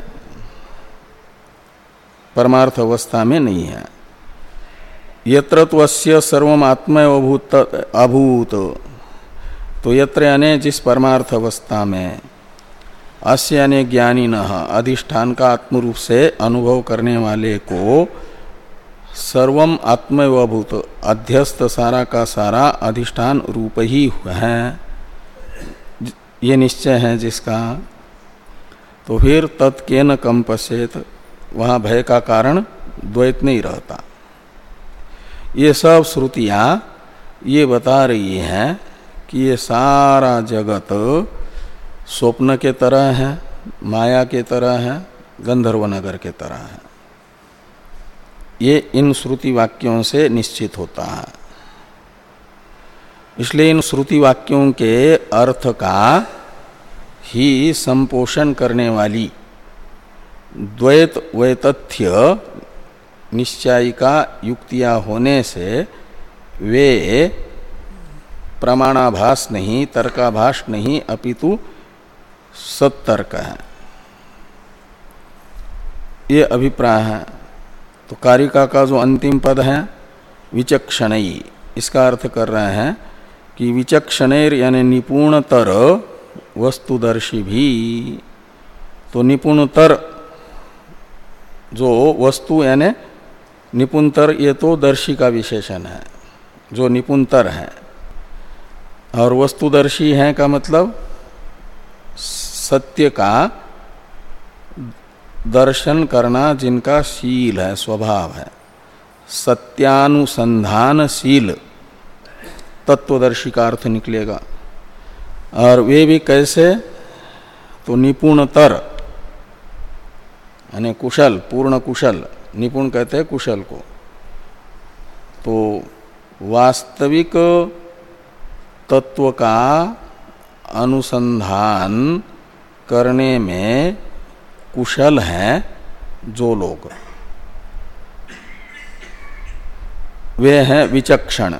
परमार्थ अवस्था में नहीं है। यत्र त्वस्य सर्वम आत्मा अभूत अभूत, तो यत्र यानी जिस परमार्थ अवस्था में अस्य यानी ज्ञानी न अधिष्ठान का आत्मरूप से अनुभव करने वाले को सर्वम आत्मैवभूत अध्यस्त सारा का सारा अधिष्ठान रूप ही है, ये निश्चय है जिसका, तो फिर तत्केन कम पश्येत, वहाँ भय का कारण द्वैत नहीं रहता। ये सब श्रुतियाँ ये बता रही हैं कि ये सारा जगत स्वप्न के तरह है, माया के तरह है, गंधर्व नगर के तरह है। ये इन श्रुति वाक्यों से निश्चित होता है। इसलिए इन श्रुति वाक्यों के अर्थ का ही संपोषण करने वाली द्वैत वैतथ्य निश्चयिका युक्तियां होने से वे प्रमाणाभास नहीं, तर्काभास नहीं, अपितु सत्तर्क है, ये अभिप्राय है। तो कारिका का जो अंतिम पद है विचक्षणई, इसका अर्थ कर रहे हैं कि विचक्षणेर यानी निपुणतर वस्तुदर्शी भी, तो निपुणतर जो वस्तु यानी निपुणतर, ये तो दर्शी का विशेषण है, जो निपुणतर है। और वस्तुदर्शी है का मतलब सत्य का दर्शन करना जिनका शील है, स्वभाव है, सत्यानुसंधानशील तत्वदर्शी का अर्थ निकलेगा। और वे भी कैसे, तो निपुणतर यानी कुशल, पूर्ण कुशल, निपुण कहते हैं कुशल को। तो वास्तविक तत्व का अनुसंधान करने में कुशल हैं जो लोग, वे हैं विचक्षण।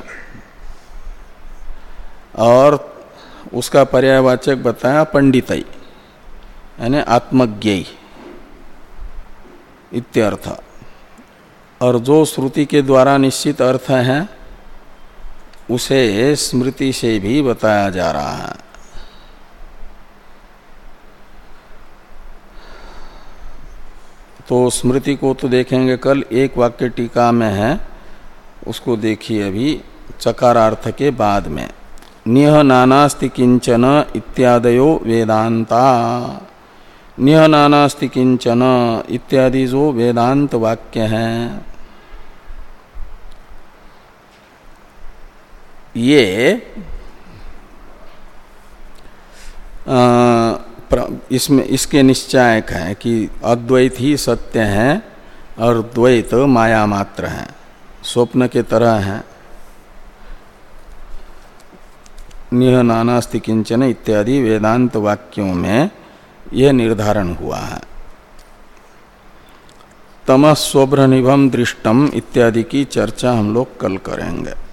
और उसका पर्यायवाचक बताया पंडितई यानी आत्मज्ञेय इत्यर्थ। और जो श्रुति के द्वारा निश्चित अर्थ है उसे स्मृति से भी बताया जा रहा है। तो स्मृति को तो देखेंगे कल, एक वाक्य टीका में है, उसको देखिए अभी चकारार्थ के बाद में। निह नानास्ति किंचन इत्यादयो वेदांता। निह नानास्ति किंचन इत्यादि जो वेदांत वाक्य हैं, ये आ, इसमें इसके निश्चायक हैं कि अद्वैत ही सत्य है और द्वैत माया मात्र है, स्वप्न के तरह है। निह नानास्ति किंचन इत्यादि वेदांत वाक्यों में यह निर्धारण हुआ है। तमः स्वभ्रनिभम दृष्टम इत्यादि की चर्चा हम लोग कल करेंगे।